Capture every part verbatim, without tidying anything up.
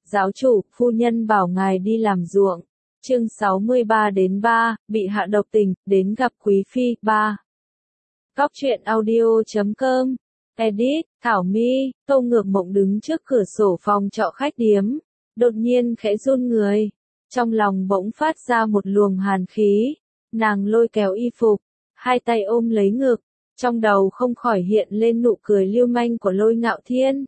Giáo chủ, phu nhân bảo ngài đi làm ruộng. Chương sáu mươi ba đến ba, bị hạ độc tình, đến gặp quý phi, ba. Góc truyện audio chấm com. Edit, Thảo My. Tô Ngược Mộng đứng trước cửa sổ phòng trọ khách điếm, đột nhiên khẽ run người. Trong lòng bỗng phát ra một luồng hàn khí. Nàng lôi kéo y phục, hai tay ôm lấy ngực, trong đầu không khỏi hiện lên nụ cười lưu manh của Lôi Ngạo Thiên.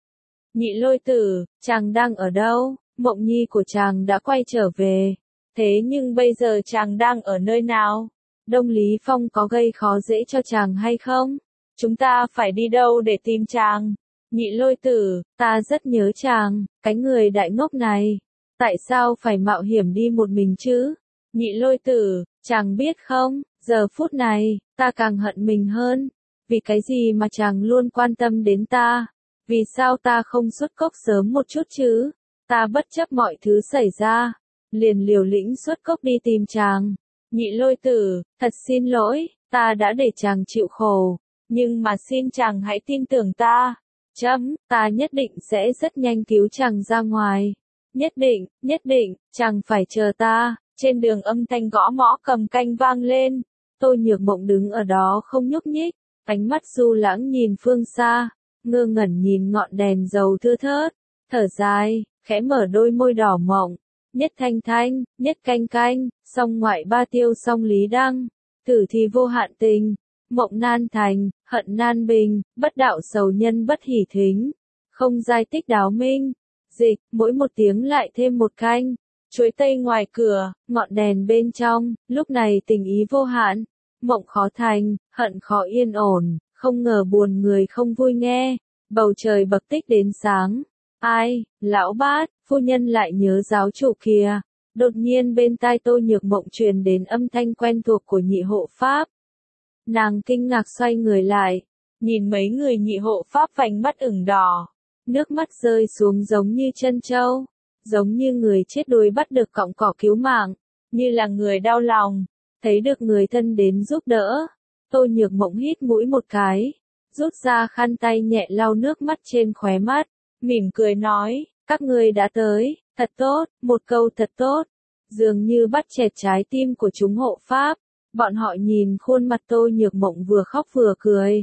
Nhị Lôi tử, chàng đang ở đâu? Mộng nhi của chàng đã quay trở về. Thế nhưng bây giờ chàng đang ở nơi nào? Đông Lý Phong có gây khó dễ cho chàng hay không? Chúng ta phải đi đâu để tìm chàng? Nhị Lôi tử, ta rất nhớ chàng, cái người đại ngốc này. Tại sao phải mạo hiểm đi một mình chứ? Nhị Lôi tử, chàng biết không, giờ phút này, ta càng hận mình hơn. Vì cái gì mà chàng luôn quan tâm đến ta? Vì sao ta không xuất cốc sớm một chút chứ? Ta bất chấp mọi thứ xảy ra, liền liều lĩnh xuất cốc đi tìm chàng. Nhị Lôi tử, thật xin lỗi, ta đã để chàng chịu khổ. Nhưng mà xin chàng hãy tin tưởng ta. Chấm, ta nhất định sẽ rất nhanh cứu chàng ra ngoài. Nhất định, nhất định, chàng phải chờ ta. Trên đường âm thanh gõ mõ cầm canh vang lên. Tô Nhược Mộng đứng ở đó không nhúc nhích, ánh mắt du lãng nhìn phương xa, ngơ ngẩn nhìn ngọn đèn dầu thưa thớt, thở dài, khẽ mở đôi môi đỏ mọng. Nhất thanh thanh, nhất canh canh, song ngoại ba tiêu song lý đăng, tử thì vô hạn tình, mộng nan thành, hận nan bình, bất đạo sầu nhân bất hỷ thính, không giai tích đáo minh. Dịch, mỗi một tiếng lại thêm một canh. Chuối tây ngoài cửa, ngọn đèn bên trong, lúc này tình ý vô hạn, mộng khó thành, hận khó yên ổn, không ngờ buồn người không vui nghe, bầu trời bập tích đến sáng. Ai, lão bát, phu nhân lại nhớ giáo chủ kìa. Đột nhiên bên tai Tô Nhược Mộng truyền đến âm thanh quen thuộc của nhị hộ pháp. Nàng kinh ngạc xoay người lại, nhìn mấy người nhị hộ pháp vành mắt ửng đỏ, nước mắt rơi xuống giống như chân trâu. Giống như người chết đuối bắt được cọng cỏ cứu mạng, như là người đau lòng, thấy được người thân đến giúp đỡ. Tô Nhược Mộng hít mũi một cái, rút ra khăn tay nhẹ lau nước mắt trên khóe mắt, mỉm cười nói, các ngươi đã tới, thật tốt, một câu thật tốt, dường như bắt chẹt trái tim của chúng hộ pháp. Bọn họ nhìn khuôn mặt Tô Nhược Mộng vừa khóc vừa cười.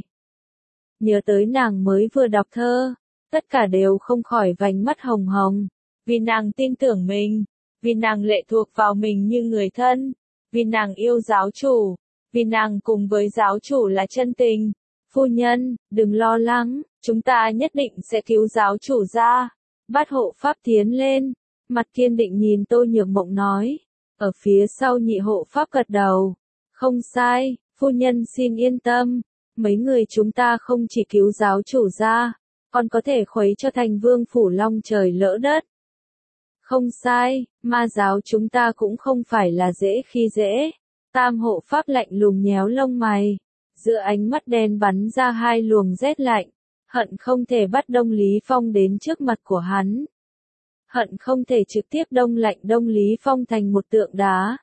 Nhớ tới nàng mới vừa đọc thơ, tất cả đều không khỏi vành mắt hồng hồng. Vì nàng tin tưởng mình, vì nàng lệ thuộc vào mình như người thân, vì nàng yêu giáo chủ, vì nàng cùng với giáo chủ là chân tình. Phu nhân, đừng lo lắng, chúng ta nhất định sẽ cứu giáo chủ ra. Bát hộ pháp tiến lên, mặt kiên định nhìn Tô Nhược Mộng nói. Ở phía sau nhị hộ pháp gật đầu. Không sai, phu nhân xin yên tâm, mấy người chúng ta không chỉ cứu giáo chủ ra, còn có thể khuấy cho thành vương phủ long trời lỡ đất. Không sai, ma giáo chúng ta cũng không phải là dễ khi dễ. Tam hộ pháp lạnh lùng nhéo lông mày, giữa ánh mắt đen bắn ra hai luồng rét lạnh, hận không thể bắt Đông Lý Phong đến trước mặt của hắn. Hận không thể trực tiếp đông lạnh Đông Lý Phong thành một tượng đá.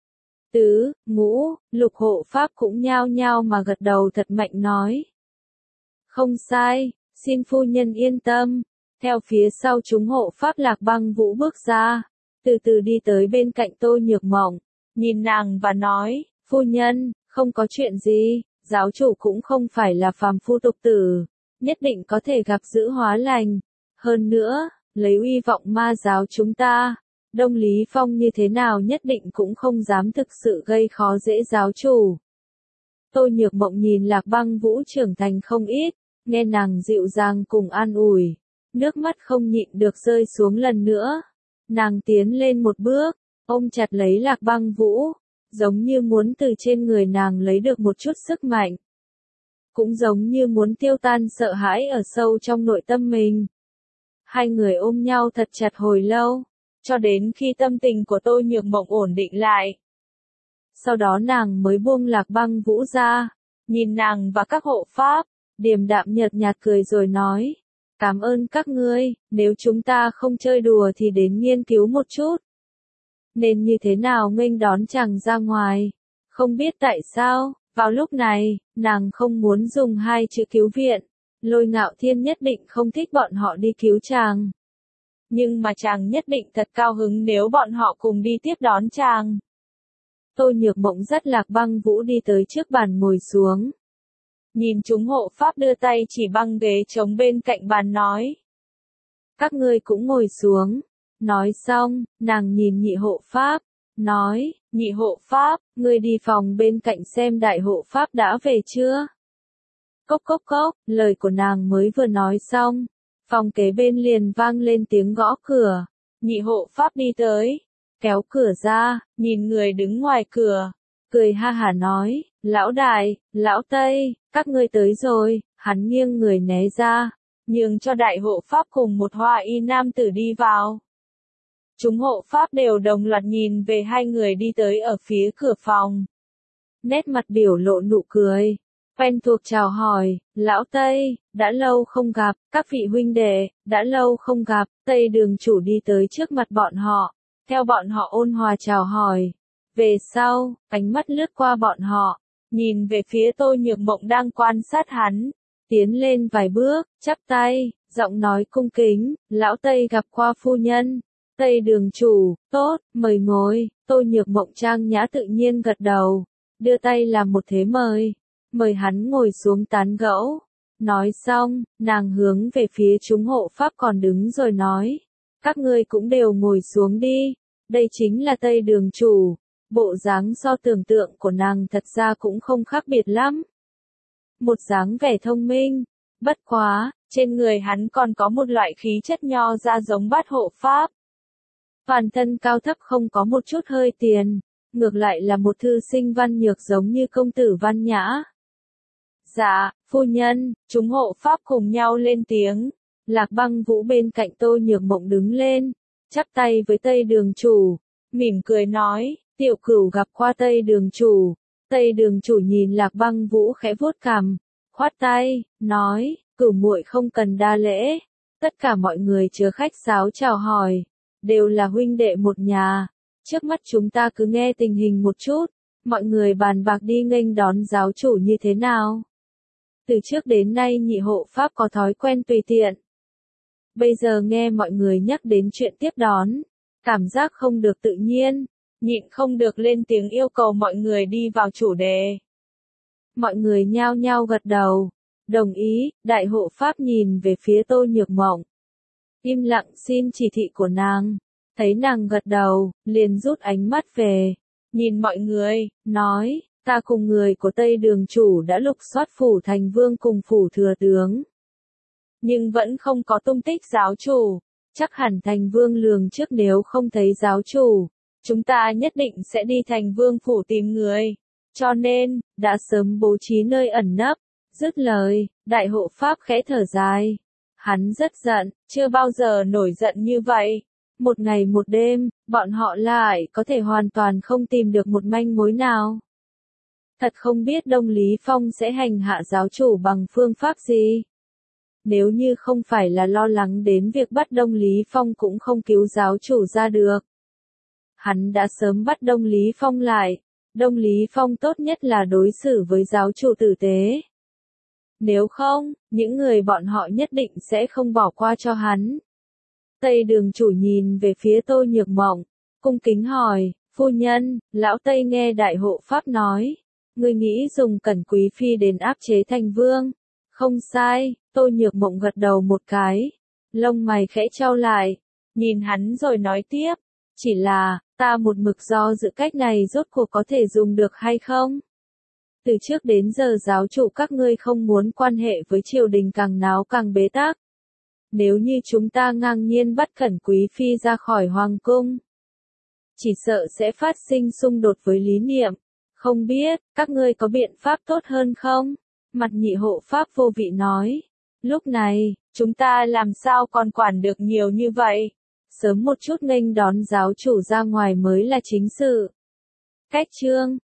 Tứ, ngũ, lục hộ pháp cũng nhao nhao mà gật đầu thật mạnh nói. Không sai, xin phu nhân yên tâm. Theo phía sau chúng hộ pháp Lạc Băng Vũ bước ra, từ từ đi tới bên cạnh Tô Nhược Mộng, nhìn nàng và nói, phu nhân, không có chuyện gì, giáo chủ cũng không phải là phàm phu tục tử, nhất định có thể gặp giữ hóa lành. Hơn nữa, lấy uy vọng ma giáo chúng ta, Đông Lý Phong như thế nào nhất định cũng không dám thực sự gây khó dễ giáo chủ. Tô Nhược Mộng nhìn Lạc Băng Vũ trưởng thành không ít, nghe nàng dịu dàng cùng an ủi. Nước mắt không nhịn được rơi xuống lần nữa. Nàng tiến lên một bước, ôm chặt lấy Lạc Băng Vũ, giống như muốn từ trên người nàng lấy được một chút sức mạnh. Cũng giống như muốn tiêu tan sợ hãi ở sâu trong nội tâm mình. Hai người ôm nhau thật chặt hồi lâu, cho đến khi tâm tình của Tô Nhược Mộng ổn định lại. Sau đó nàng mới buông Lạc Băng Vũ ra, nhìn nàng và các hộ pháp, điềm đạm nhợt nhạt cười rồi nói. Cảm ơn các ngươi, nếu chúng ta không chơi đùa thì đến nghiên cứu một chút. Nên như thế nào nghênh đón chàng ra ngoài? Không biết tại sao, vào lúc này, nàng không muốn dùng hai chữ cứu viện. Lôi Ngạo Thiên nhất định không thích bọn họ đi cứu chàng. nhưng mà chàng nhất định thật cao hứng nếu bọn họ cùng đi tiếp đón chàng. Tô Nhược Mộng dắt Lạc Băng Vũ đi tới trước bàn ngồi xuống. Nhìn chúng hộ pháp đưa tay chỉ băng ghế trống bên cạnh bàn nói. Các ngươi cũng ngồi xuống. Nói xong, nàng nhìn nhị hộ pháp, nói, nhị hộ pháp, ngươi đi phòng bên cạnh xem đại hộ pháp đã về chưa? Cốc cốc cốc, lời của nàng mới vừa nói xong, phòng kế bên liền vang lên tiếng gõ cửa, nhị hộ pháp đi tới, kéo cửa ra, nhìn người đứng ngoài cửa, cười ha hả nói, lão đại, lão tây, các ngươi tới rồi, hắn nghiêng người né ra, nhường cho đại hộ pháp cùng một hoa y nam tử đi vào. Chúng hộ pháp đều đồng loạt nhìn về hai người đi tới ở phía cửa phòng. Nét mặt biểu lộ nụ cười, quen thuộc chào hỏi, lão Tây, đã lâu không gặp, các vị huynh đệ, đã lâu không gặp, Tây đường chủ đi tới trước mặt bọn họ, theo bọn họ ôn hòa chào hỏi. Về sau, ánh mắt lướt qua bọn họ, nhìn về phía Tô Nhược Mộng đang quan sát hắn, tiến lên vài bước, chắp tay, giọng nói cung kính, lão Tây gặp qua phu nhân. Tây đường chủ, tốt, mời ngồi, Tô Nhược Mộng trang nhã tự nhiên gật đầu, đưa tay làm một thế mời, mời hắn ngồi xuống tán gẫu. Nói xong, nàng hướng về phía chúng hộ pháp còn đứng rồi nói, các ngươi cũng đều ngồi xuống đi, đây chính là Tây đường chủ, bộ dáng so tưởng tượng của nàng thật ra cũng không khác biệt lắm. Một dáng vẻ thông minh, bất quá, trên người hắn còn có một loại khí chất nho ra giống bát hộ pháp. Toàn thân cao thấp không có một chút hơi tiền, ngược lại là một thư sinh văn nhược giống như công tử văn nhã. Dạ, phu nhân, chúng hộ pháp cùng nhau lên tiếng, Lạc Băng Vũ bên cạnh Tô Nhược Mộng đứng lên, chắp tay với Tây đường chủ, mỉm cười nói, tiểu cửu gặp qua Tây đường chủ. Tây đường chủ nhìn Lạc Băng Vũ khẽ vuốt cằm, khoát tay, nói, cửu muội không cần đa lễ, tất cả mọi người chớ khách sáo chào hỏi. Đều là huynh đệ một nhà, trước mắt chúng ta cứ nghe tình hình một chút, mọi người bàn bạc đi nghênh đón giáo chủ như thế nào. Từ trước đến nay nhị hộ pháp có thói quen tùy tiện. Bây giờ nghe mọi người nhắc đến chuyện tiếp đón, cảm giác không được tự nhiên, nhịn không được lên tiếng yêu cầu mọi người đi vào chủ đề. Mọi người nhao nhao gật đầu, đồng ý, đại hộ pháp nhìn về phía Tô Nhược Mộng. Im lặng xin chỉ thị của nàng, thấy nàng gật đầu, liền rút ánh mắt về, nhìn mọi người, nói, ta cùng người của Tây đường chủ đã lục soát phủ thành vương cùng phủ thừa tướng. Nhưng vẫn không có tung tích giáo chủ, chắc hẳn thành vương lường trước nếu không thấy giáo chủ, chúng ta nhất định sẽ đi thành vương phủ tìm người, cho nên, đã sớm bố trí nơi ẩn nấp. Dứt lời, đại hộ pháp khẽ thở dài. Hắn rất giận, chưa bao giờ nổi giận như vậy. Một ngày một đêm, bọn họ lại có thể hoàn toàn không tìm được một manh mối nào. Thật không biết Đông Lý Phong sẽ hành hạ giáo chủ bằng phương pháp gì. Nếu như không phải là lo lắng đến việc bắt Đông Lý Phong cũng không cứu giáo chủ ra được. Hắn đã sớm bắt Đông Lý Phong lại. Đông Lý Phong tốt nhất là đối xử với giáo chủ tử tế. Nếu không, những người bọn họ nhất định sẽ không bỏ qua cho hắn. Tây đường chủ nhìn về phía Tô Nhược Mộng, cung kính hỏi, phu nhân, lão Tây nghe đại hộ pháp nói, người nghĩ dùng Cẩn Quý Phi đến áp chế thành vương. Không sai, Tô Nhược Mộng gật đầu một cái, lông mày khẽ trao lại, nhìn hắn rồi nói tiếp, chỉ là, ta một mực do dự cách này rốt cuộc có thể dùng được hay không? Từ trước đến giờ giáo chủ các ngươi không muốn quan hệ với triều đình càng náo càng bế tắc. Nếu như chúng ta ngang nhiên bắt Cẩn Quý Phi ra khỏi hoàng cung, chỉ sợ sẽ phát sinh xung đột với lý niệm. Không biết, các ngươi có biện pháp tốt hơn không? Mặt nhị hộ pháp vô vị nói. Lúc này, chúng ta làm sao còn quản được nhiều như vậy? Sớm một chút nghênh đón giáo chủ ra ngoài mới là chính sự. Cách chương